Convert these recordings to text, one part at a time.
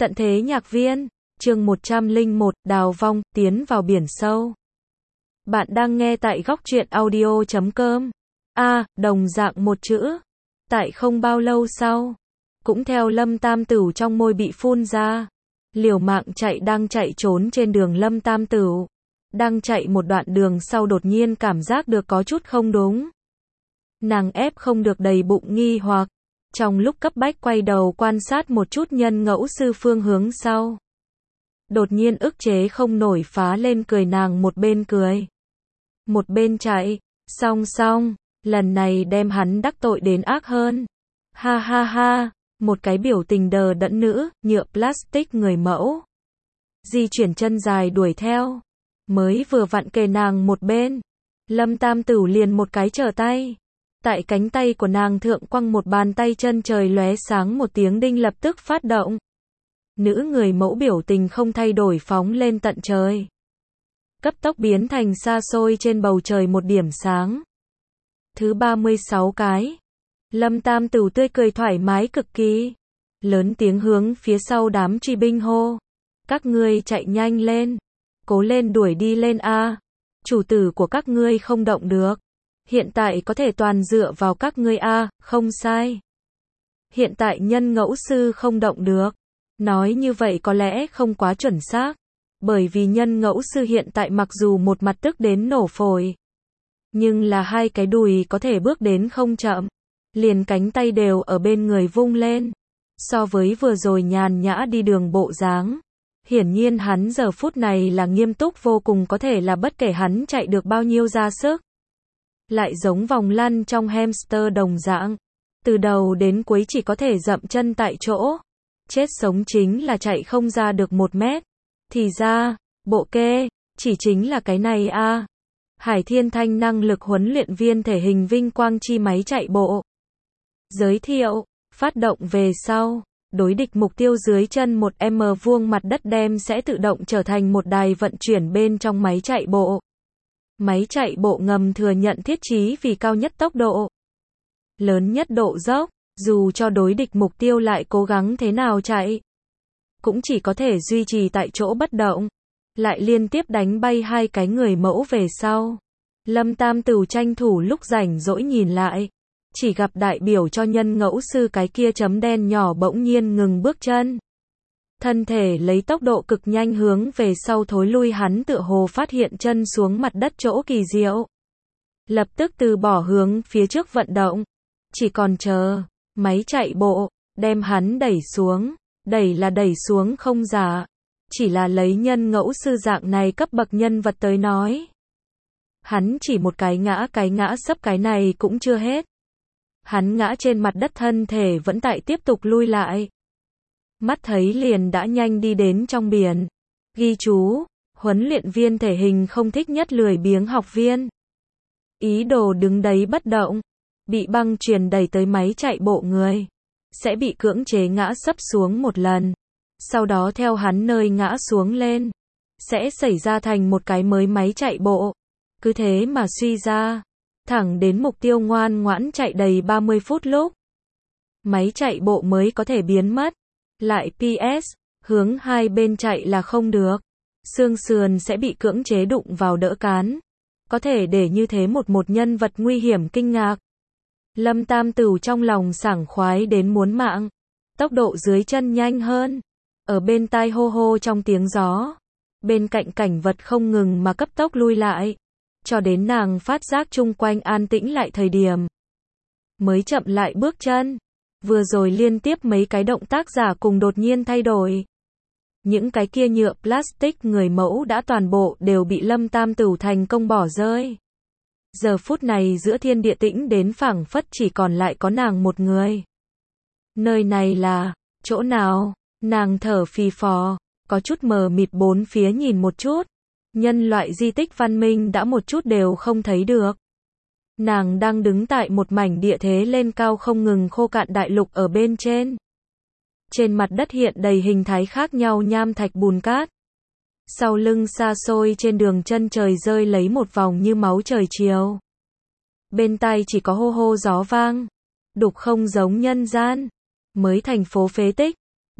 Tận thế nhạc viên, chương 101, đào vong, tiến vào biển sâu. Bạn đang nghe tại góc truyện audio.com. Đồng dạng một chữ. Tại không bao lâu sau, cũng theo Lâm Tam Tửu trong môi bị phun ra. Liều mạng đang chạy trốn trên đường Lâm Tam Tửu. Đang chạy một đoạn đường sau đột nhiên cảm giác được có chút không đúng. Nàng ép không được đầy bụng nghi hoặc. Trong lúc cấp bách quay đầu quan sát một chút Nhân Ngẫu Sư phương hướng sau. Đột nhiên ức chế không nổi phá lên cười, nàng một bên cười, một bên chạy, song, lần này đem hắn đắc tội đến ác hơn. Ha ha ha, một cái biểu tình đờ đẫn nữ, nhựa plastic người mẫu. Di chuyển chân dài đuổi theo, mới vừa vặn kề nàng một bên. Lâm Tam Tửu liền một cái trở tay. Tại cánh tay của nàng thượng quăng một bàn tay, chân trời lóe sáng một tiếng đinh lập tức phát động. Nữ người mẫu biểu tình không thay đổi phóng lên tận trời. Cấp tốc biến thành xa xôi trên bầu trời một điểm sáng. Thứ 36 cái. Lâm Tam Tửu tươi cười thoải mái cực kỳ. Lớn tiếng hướng phía sau đám truy binh hô. Các ngươi chạy nhanh lên. Cố lên đuổi đi lên a. Chủ tử của các ngươi không động được. Hiện tại có thể toàn dựa vào các ngươi a, không sai. Hiện tại Nhân Ngẫu Sư không động được. Nói như vậy có lẽ không quá chuẩn xác. Bởi vì Nhân Ngẫu Sư hiện tại mặc dù một mặt tức đến nổ phổi. Nhưng là hai cái đùi có thể bước đến không chậm. Liền cánh tay đều ở bên người vung lên. So với vừa rồi nhàn nhã đi đường bộ dáng. Hiển nhiên hắn giờ phút này là nghiêm túc vô cùng, có thể là bất kể hắn chạy được bao nhiêu ra sức. Lại giống vòng lăn trong hamster đồng dạng. Từ đầu đến cuối chỉ có thể dậm chân tại chỗ. Chết sống chính là chạy không ra được 1 mét. Thì ra, bộ kê, chỉ chính là cái này a. Hải Thiên Thanh năng lực huấn luyện viên thể hình vinh quang chi máy chạy bộ. Giới thiệu, phát động về sau, đối địch mục tiêu dưới chân 1m vuông mặt đất đem sẽ tự động trở thành một đài vận chuyển bên trong máy chạy bộ. Máy chạy bộ ngầm thừa nhận thiết trí vì cao nhất tốc độ, lớn nhất độ dốc, dù cho đối địch mục tiêu lại cố gắng thế nào chạy, cũng chỉ có thể duy trì tại chỗ bất động. Lại liên tiếp đánh bay hai cái người mẫu về sau. Lâm Tam Tửu tranh thủ lúc rảnh rỗi nhìn lại, chỉ gặp đại biểu cho Nhân Ngẫu Sư cái kia chấm đen nhỏ bỗng nhiên ngừng bước chân. Thân thể lấy tốc độ cực nhanh hướng về sau thối lui, hắn tựa hồ phát hiện chân xuống mặt đất chỗ kỳ diệu. Lập tức từ bỏ hướng phía trước vận động. Chỉ còn chờ máy chạy bộ đem hắn đẩy xuống. Đẩy là đẩy xuống không giả. Chỉ là lấy Nhân Ngẫu Sư dạng này cấp bậc nhân vật tới nói. Hắn chỉ một cái ngã sấp cái này cũng chưa hết. Hắn ngã trên mặt đất, thân thể vẫn tại tiếp tục lui lại. Mắt thấy liền đã nhanh đi đến trong biển. Ghi chú, huấn luyện viên thể hình không thích nhất lười biếng học viên. Ý đồ đứng đấy bất động, bị băng chuyền đẩy tới máy chạy bộ người, sẽ bị cưỡng chế ngã sấp xuống một lần. Sau đó theo hắn nơi ngã xuống lên, sẽ xảy ra thành một cái mới máy chạy bộ. Cứ thế mà suy ra, thẳng đến mục tiêu ngoan ngoãn chạy đầy 30 phút lúc. Máy chạy bộ mới có thể biến mất. Lại PS, hướng hai bên chạy là không được. Xương sườn sẽ bị cưỡng chế đụng vào đỡ cán. Có thể để như thế một nhân vật nguy hiểm kinh ngạc. Lâm Tam Tửu trong lòng sảng khoái đến muốn mạng. Tốc độ dưới chân nhanh hơn. Ở bên tai hô hô trong tiếng gió. Bên cạnh cảnh vật không ngừng mà cấp tốc lui lại. Cho đến nàng phát giác chung quanh an tĩnh lại thời điểm. Mới chậm lại bước chân. Vừa rồi liên tiếp mấy cái động tác giả cùng đột nhiên thay đổi. Những cái kia nhựa plastic người mẫu đã toàn bộ đều bị Lâm Tam Tửu thành công bỏ rơi. Giờ phút này giữa thiên địa tĩnh đến phảng phất chỉ còn lại có nàng một người. Nơi này là chỗ nào? Nàng thở phì phò, có chút mờ mịt bốn phía nhìn một chút. Nhân loại di tích văn minh đã một chút đều không thấy được. Nàng đang đứng tại một mảnh địa thế lên cao không ngừng khô cạn đại lục ở bên trên. Trên mặt đất hiện đầy hình thái khác nhau nham thạch bùn cát. Sau lưng xa xôi trên đường chân trời rơi lấy một vòng như máu trời chiều. Bên tai chỉ có hô hô gió vang. Đục không giống nhân gian. Mới thành phố phế tích.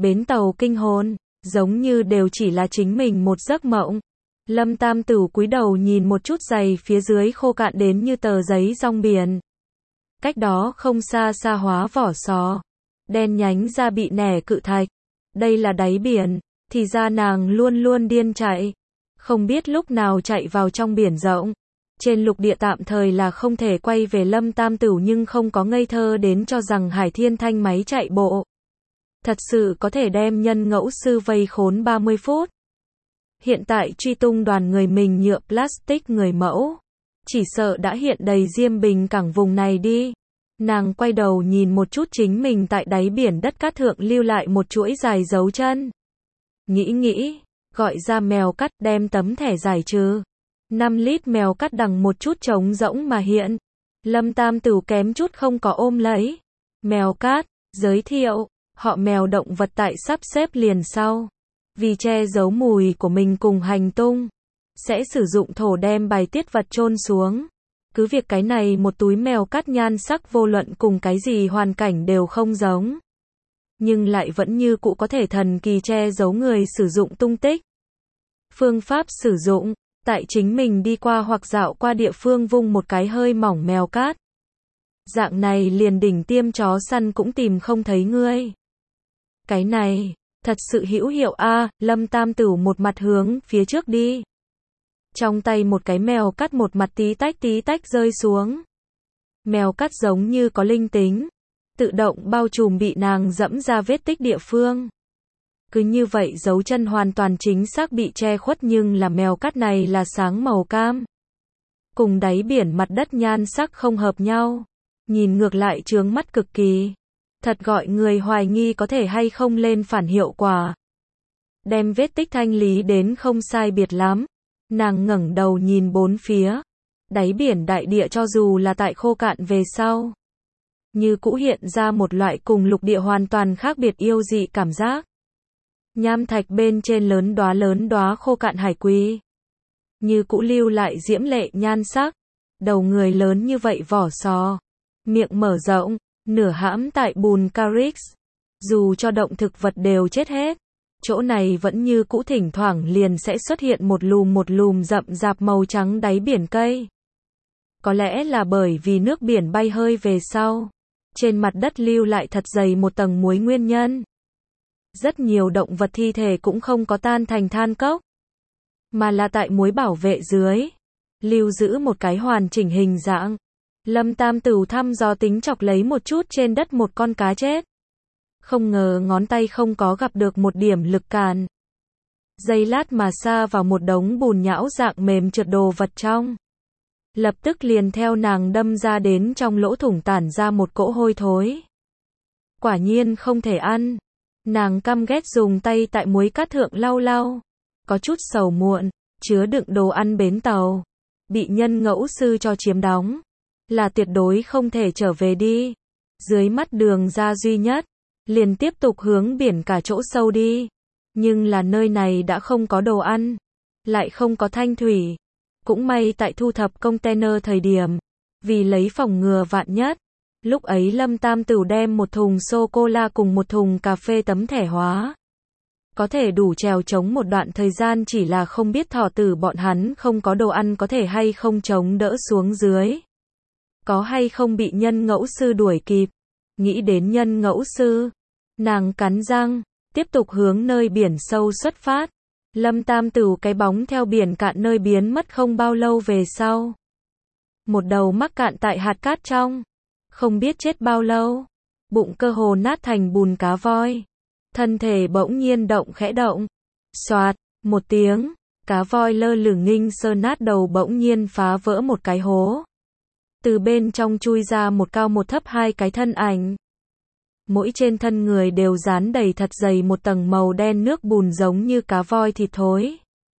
bến tàu kinh hồn, giống như đều chỉ là chính mình một giấc mộng. Lâm Tam Tửu cúi đầu nhìn một chút giày phía dưới khô cạn đến như tờ giấy rong biển. Cách đó không xa xa hóa vỏ sò, đen nhánh ra bị nẻ cự thạch. Đây là đáy biển, thì ra nàng luôn luôn điên chạy. Không biết lúc nào chạy vào trong biển rộng. Trên lục địa tạm thời là không thể quay về Lâm Tam Tửu nhưng không có ngây thơ đến cho rằng Hải Thiên Thanh máy chạy bộ. Thật sự có thể đem nhân ngẫu sư vây khốn 30 phút. Hiện tại truy tung đoàn người mình nhựa plastic người mẫu. Chỉ sợ đã hiện đầy Diêm Bình cảng vùng này đi. Nàng quay đầu nhìn một chút chính mình tại đáy biển đất cát thượng lưu lại một chuỗi dài dấu chân. Nghĩ, gọi ra mèo cắt đem tấm thẻ giải trừ. 5 lít mèo cắt đằng một chút trống rỗng mà hiện. Lâm Tam Tửu kém chút không có ôm lấy. Mèo cát, giới thiệu, họ mèo động vật tại sắp xếp liền sau. Vì che giấu mùi của mình cùng hành tung, sẽ sử dụng thổ đem bài tiết vật chôn xuống. Cứ việc cái này một túi mèo cắt nhan sắc vô luận cùng cái gì hoàn cảnh đều không giống. Nhưng lại vẫn như cũ có thể thần kỳ che giấu người sử dụng tung tích. Phương pháp sử dụng, tại chính mình đi qua hoặc dạo qua địa phương vung một cái hơi mỏng mèo cát. Dạng này liền đỉnh tiêm chó săn cũng tìm không thấy ngươi. Cái này, thật sự hữu hiệu a. Lâm Tam Tửu một mặt hướng phía trước đi. Trong tay một cái mèo cắt một mặt tí tách rơi xuống. Mèo cắt giống như có linh tính, tự động bao trùm bị nàng dẫm ra vết tích địa phương. Cứ như vậy dấu chân hoàn toàn chính xác bị che khuất nhưng là mèo cắt này là sáng màu cam. Cùng đáy biển mặt đất nhan sắc không hợp nhau. Nhìn ngược lại chướng mắt cực kỳ. Thật gọi người hoài nghi có thể hay không lên phản hiệu quả. Đem vết tích thanh lý đến không sai biệt lắm. Nàng ngẩng đầu nhìn bốn phía. Đáy biển đại địa cho dù là tại khô cạn về sau, như cũ hiện ra một loại cùng lục địa hoàn toàn khác biệt yêu dị cảm giác. Nham thạch bên trên lớn đóa khô cạn hải quy, như cũ lưu lại diễm lệ nhan sắc. Đầu người lớn như vậy vỏ sò, miệng mở rộng, nửa hãm tại bùn Carix. Dù cho động thực vật đều chết hết, chỗ này vẫn như cũ thỉnh thoảng liền sẽ xuất hiện một lùm rậm rạp màu trắng đáy biển cây. Có lẽ là bởi vì nước biển bay hơi về sau, trên mặt đất lưu lại thật dày một tầng muối nguyên nhân. Rất nhiều động vật thi thể cũng không có tan thành than cốc, mà là tại muối bảo vệ dưới, lưu giữ một cái hoàn chỉnh hình dạng. Lâm Tam Tửu thăm dò tính chọc lấy một chút trên đất một con cá chết. Không ngờ ngón tay không có gặp được một điểm lực cản. Giây lát mà sa vào một đống bùn nhão dạng mềm trượt đồ vật trong. Lập tức liền theo nàng đâm ra đến trong lỗ thủng tản ra một cỗ hôi thối. Quả nhiên không thể ăn. Nàng căm ghét dùng tay tại muối cát thượng lau. Có chút sầu muộn, chứa đựng đồ ăn bến tàu. Bị nhân ngẫu sư cho chiếm đóng. Là tuyệt đối không thể trở về đi. Dưới mắt đường ra duy nhất. Liền tiếp tục hướng biển cả chỗ sâu đi. Nhưng là nơi này đã không có đồ ăn. Lại không có thanh thủy. Cũng may tại thu thập container thời điểm. Vì lấy phòng ngừa vạn nhất. Lúc ấy Lâm Tam Tửu đem một thùng sô-cô-la cùng một thùng cà phê tấm thẻ hóa. Có thể đủ trèo chống một đoạn thời gian, chỉ là không biết thỏ tử bọn hắn không có đồ ăn có thể hay không chống đỡ xuống dưới. Có hay không bị nhân ngẫu sư đuổi kịp. Nghĩ đến nhân ngẫu sư, nàng cắn răng, tiếp tục hướng nơi biển sâu xuất phát. Lâm Tam Tửu cái bóng theo biển cạn nơi biến mất không bao lâu về sau. Một đầu mắc cạn tại hạt cát trong. Không biết chết bao lâu. Bụng cơ hồ nát thành bùn cá voi. Thân thể bỗng nhiên khẽ động. Xoạt, một tiếng. Cá voi lơ lửng nghinh sơ nát đầu bỗng nhiên phá vỡ một cái hố. Từ bên trong chui ra một cao một thấp hai cái thân ảnh. Mỗi trên thân người đều dán đầy thật dày một tầng màu đen nước bùn giống như cá voi thịt thối.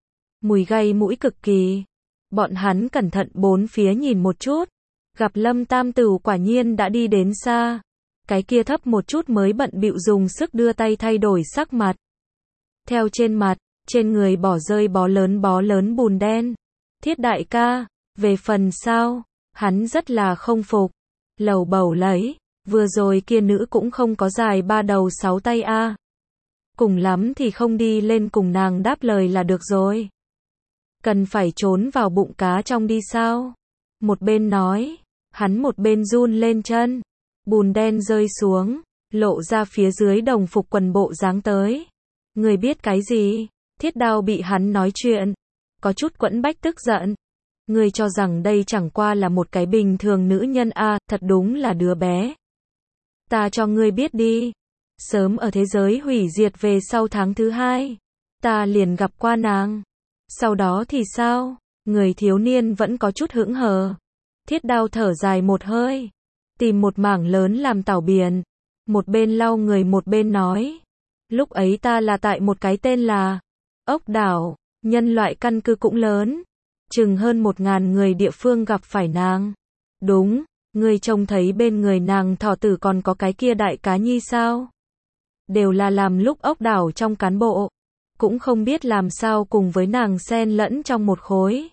Mùi gây mũi cực kỳ. Bọn hắn cẩn thận bốn phía nhìn một chút. Gặp Lâm Tam Tửu quả nhiên đã đi đến xa. Cái kia thấp một chút mới bận bịu dùng sức đưa tay thay đổi sắc mặt. Theo trên mặt, trên người bỏ rơi bó lớn bùn đen. Thiết đại ca, về phần sau, hắn rất là không phục. Lầu bầu lấy, vừa rồi kia nữ cũng không có dài ba đầu sáu tay a. cùng lắm thì không đi lên cùng nàng đáp lời là được rồi. Cần phải trốn vào bụng cá trong đi sao? Một bên nói, hắn một bên run lên chân, bùn đen rơi xuống, lộ ra phía dưới đồng phục quần bộ dáng tới. Người biết cái gì? Thiết Đao bị hắn nói chuyện, có chút quẫn bách tức giận. Ngươi cho rằng đây chẳng qua là một cái bình thường nữ nhân à, thật đúng là đứa bé. Ta cho ngươi biết đi, sớm ở thế giới hủy diệt về sau tháng thứ 2, ta liền gặp qua nàng. Sau đó thì sao? Người thiếu niên vẫn có chút hững hờ. Thiết Đao thở dài một hơi, tìm một mảng lớn làm tảo biển, một bên lau người một bên nói. Lúc ấy ta là tại một cái tên là Ốc Đảo, nhân loại căn cứ cũng lớn, chừng hơn 1000 người địa phương gặp phải nàng. Đúng, ngươi trông thấy bên người nàng thỏ tử còn có cái kia đại cá nhi sao? Đều là làm lúc Ốc Đảo trong cán bộ, cũng không biết làm sao cùng với nàng xen lẫn trong một khối.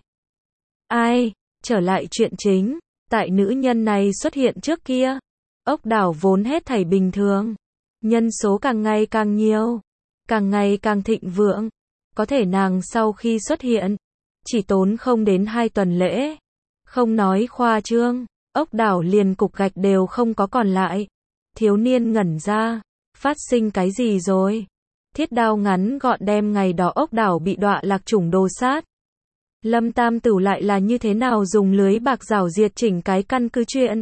Ai, trở lại chuyện chính, tại nữ nhân này xuất hiện trước kia, Ốc Đảo vốn hết thảy bình thường, nhân số càng ngày càng nhiều, càng ngày càng thịnh vượng. Có thể nàng sau khi xuất hiện, chỉ tốn không đến 2 tuần lễ, không nói khoa trương, Ốc Đảo liền cục gạch đều không có còn lại. Thiếu niên ngẩn ra, phát sinh cái gì rồi? Thiết Đao ngắn gọn đem ngày đó Ốc Đảo bị đọa lạc chủng đồ sát. Lâm Tam Tửu lại là như thế nào dùng lưới bạc rảo diệt chỉnh cái căn cứ chuyện.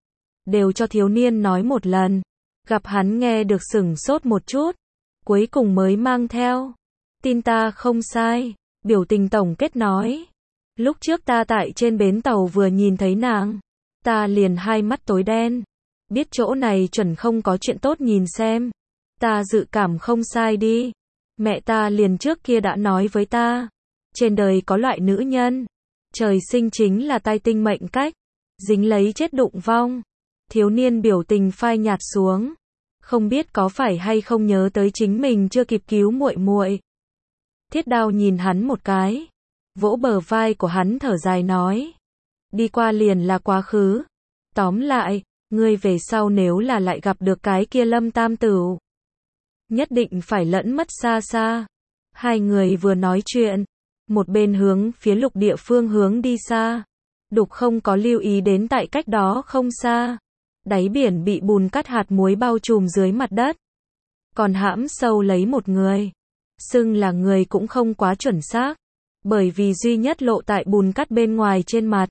Đều cho thiếu niên nói một lần, gặp hắn nghe được sửng sốt một chút, cuối cùng mới mang theo. Tin ta không sai, biểu tình tổng kết nói. Lúc trước ta tại trên bến tàu vừa nhìn thấy nàng, ta liền hai mắt tối đen. Biết chỗ này chuẩn không có chuyện tốt nhìn xem. Ta dự cảm không sai đi. Mẹ ta liền trước kia đã nói với ta. Trên đời có loại nữ nhân. Trời sinh chính là tai tinh mệnh cách. Dính lấy chết đụng vong. Thiếu niên biểu tình phai nhạt xuống. Không biết có phải hay không nhớ tới chính mình chưa kịp cứu muội muội. Thiết Đao nhìn hắn một cái. Vỗ bờ vai của hắn thở dài nói. Đi qua liền là quá khứ. Tóm lại, ngươi về sau nếu là lại gặp được cái kia Lâm Tam Tửu, nhất định phải lẫn mất xa xa. Hai người vừa nói chuyện, một bên hướng phía lục địa phương hướng đi xa. Đục không có lưu ý đến tại cách đó không xa. Đáy biển bị bùn cát hạt muối bao trùm dưới mặt đất. Còn hãm sâu lấy một người. Xưng là người cũng không quá chuẩn xác. Bởi vì duy nhất lộ tại bùn cát bên ngoài trên mặt.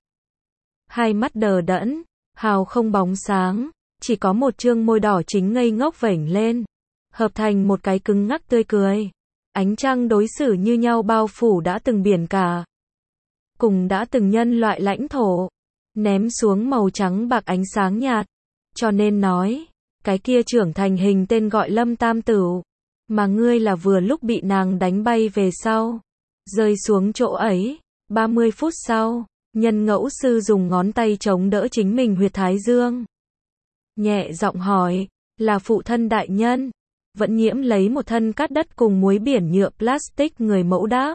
Hai mắt đờ đẫn, hào không bóng sáng, chỉ có một trương môi đỏ chính ngây ngốc vểnh lên, hợp thành một cái cứng ngắc tươi cười. Ánh trăng đối xử như nhau bao phủ đã từng biển cả, cùng đã từng nhân loại lãnh thổ, ném xuống màu trắng bạc ánh sáng nhạt. Cho nên nói, cái kia trưởng thành hình tên gọi Lâm Tam Tửu, mà ngươi là vừa lúc bị nàng đánh bay về sau, rơi xuống chỗ ấy. 30 phút sau, Nhân Ngẫu Sư dùng ngón tay chống đỡ chính mình huyệt thái dương. Nhẹ giọng hỏi, là phụ thân đại nhân? Vẫn nhiễm lấy một thân cát đất cùng muối biển nhựa plastic người mẫu đáp.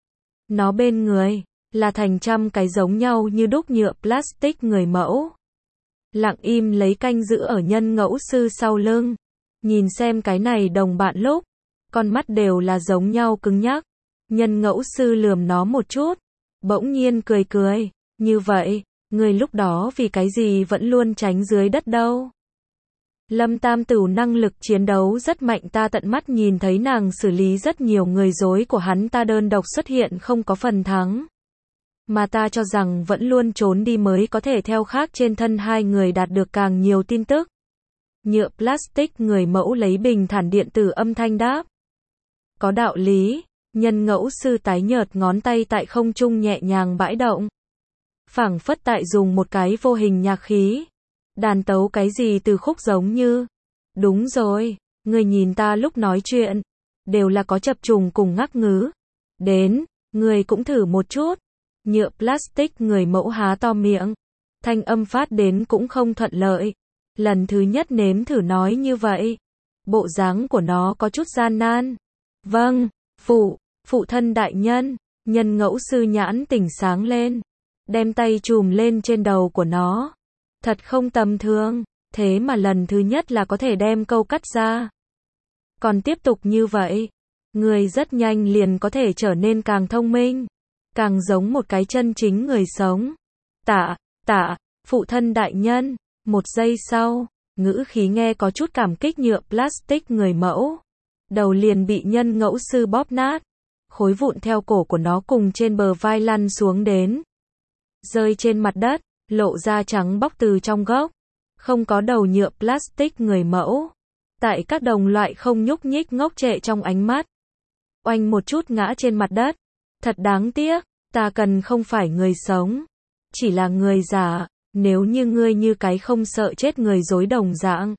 Nó bên người, là thành trăm cái giống nhau như đúc nhựa plastic người mẫu. Lặng im lấy canh giữ ở Nhân Ngẫu Sư sau lưng. Nhìn xem cái này đồng bạn lúc, con mắt đều là giống nhau cứng nhắc. Nhân Ngẫu Sư lườm nó một chút. Bỗng nhiên cười cười, như vậy, người lúc đó vì cái gì vẫn luôn tránh dưới đất đâu? Lâm Tam Tửu năng lực chiến đấu rất mạnh, ta tận mắt nhìn thấy nàng xử lý rất nhiều người dối của hắn ta đơn độc xuất hiện không có phần thắng. Mà ta cho rằng vẫn luôn trốn đi mới có thể theo khác trên thân hai người đạt được càng nhiều tin tức. Nhựa plastic người mẫu lấy bình thản điện tử âm thanh đáp. Có đạo lý. Nhân Ngẫu Sư tái nhợt ngón tay tại không trung nhẹ nhàng bãi động. Phảng phất tại dùng một cái vô hình nhạc khí. Đàn tấu cái gì từ khúc giống như. Đúng rồi, người nhìn ta lúc nói chuyện. Đều là có chập trùng cùng ngắc ngứ. Đến, người cũng thử một chút. Nhựa plastic người mẫu há to miệng. Thanh âm phát đến cũng không thuận lợi. Lần thứ nhất nếm thử nói như vậy. Bộ dáng của nó có chút gian nan. Vâng. Phụ thân đại nhân. Nhân Ngẫu Sư nhãn tỉnh sáng lên, đem tay chùm lên trên đầu của nó. Thật không tầm thường, thế mà lần thứ nhất là có thể đem câu cắt ra. Còn tiếp tục như vậy, người rất nhanh liền có thể trở nên càng thông minh, càng giống một cái chân chính người sống. Tạ, phụ thân đại nhân. Một giây sau, ngữ khí nghe có chút cảm kích nhựa plastic người mẫu. Đầu liền bị nhân ngẫu sư bóp nát. Khối vụn theo cổ của nó cùng trên bờ vai lăn xuống đến. Rơi trên mặt đất, lộ ra trắng bóc từ trong gốc. Không có đầu nhựa plastic người mẫu. Tại các đồng loại không nhúc nhích ngốc trệ trong ánh mắt. Oanh một chút ngã trên mặt đất. Thật đáng tiếc, ta cần không phải người sống. Chỉ là người giả, nếu như ngươi như cái không sợ chết người dối đồng dạng.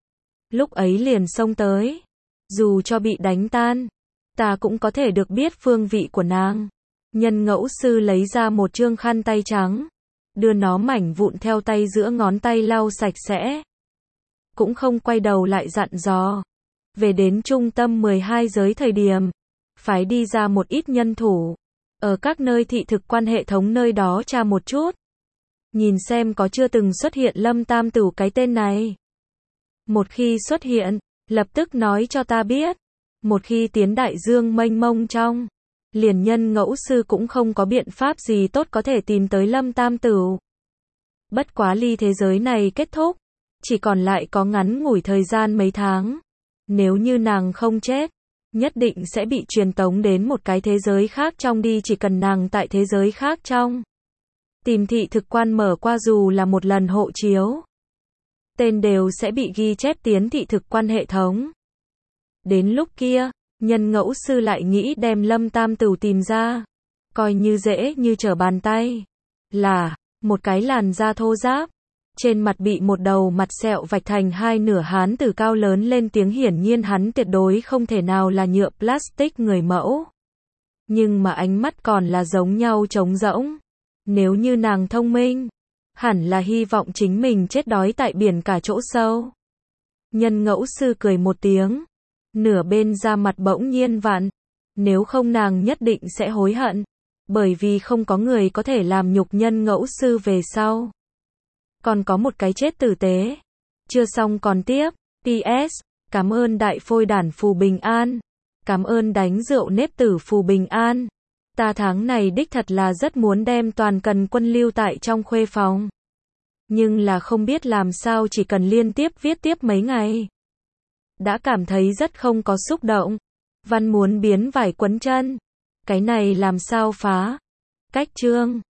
Lúc ấy liền xông tới. Dù cho bị đánh tan, ta cũng có thể được biết phương vị của nàng. Nhân ngẫu sư lấy ra một trương khăn tay trắng. Đưa nó mảnh vụn theo tay giữa ngón tay lau sạch sẽ. Cũng không quay đầu lại dặn dò. Về đến trung tâm 12 giới thời điểm. Phái đi ra một ít nhân thủ. Ở các nơi thị thực quan hệ thống nơi đó tra một chút. Nhìn xem có chưa từng xuất hiện Lâm Tam Tửu cái tên này. Một khi xuất hiện, lập tức nói cho ta biết. Một khi tiến đại dương mênh mông trong, liền nhân ngẫu sư cũng không có biện pháp gì tốt có thể tìm tới Lâm Tam Tửu. Bất quá ly thế giới này kết thúc, chỉ còn lại có ngắn ngủi thời gian mấy tháng. Nếu như nàng không chết, nhất định sẽ bị truyền tống đến một cái thế giới khác trong đi, chỉ cần nàng tại thế giới khác trong. Tìm thị thực quan mở qua dù là một lần hộ chiếu. Tên đều sẽ bị ghi chép tiến thị thực quan hệ thống. Đến lúc kia, nhân ngẫu sư lại nghĩ đem Lâm Tam Tửu tìm ra. Coi như dễ như trở bàn tay. Là, một cái làn da thô ráp. Trên mặt bị một đầu mặt sẹo vạch thành hai nửa hán tử cao lớn lên tiếng, hiển nhiên hắn tuyệt đối không thể nào là nhựa plastic người mẫu. Nhưng mà ánh mắt còn là giống nhau trống rỗng. Nếu như nàng thông minh, hẳn là hy vọng chính mình chết đói tại biển cả chỗ sâu. Nhân ngẫu sư cười một tiếng. Nửa bên da mặt bỗng nhiên vặn. Nếu không nàng nhất định sẽ hối hận. Bởi vì không có người có thể làm nhục nhân ngẫu sư về sau. Còn có một cái chết tử tế. Chưa xong còn tiếp. PS. Cảm ơn đại phôi đản phù bình an. Cảm ơn đánh rượu nếp tử phù bình an. Ta tháng này đích thật là rất muốn đem toàn cần quân lưu tại trong khuê phòng. Nhưng là không biết làm sao, chỉ cần liên tiếp viết tiếp mấy ngày. Đã cảm thấy rất không có xúc động. Văn muốn biến vải quấn chân. Cái này làm sao phá. Cách chương.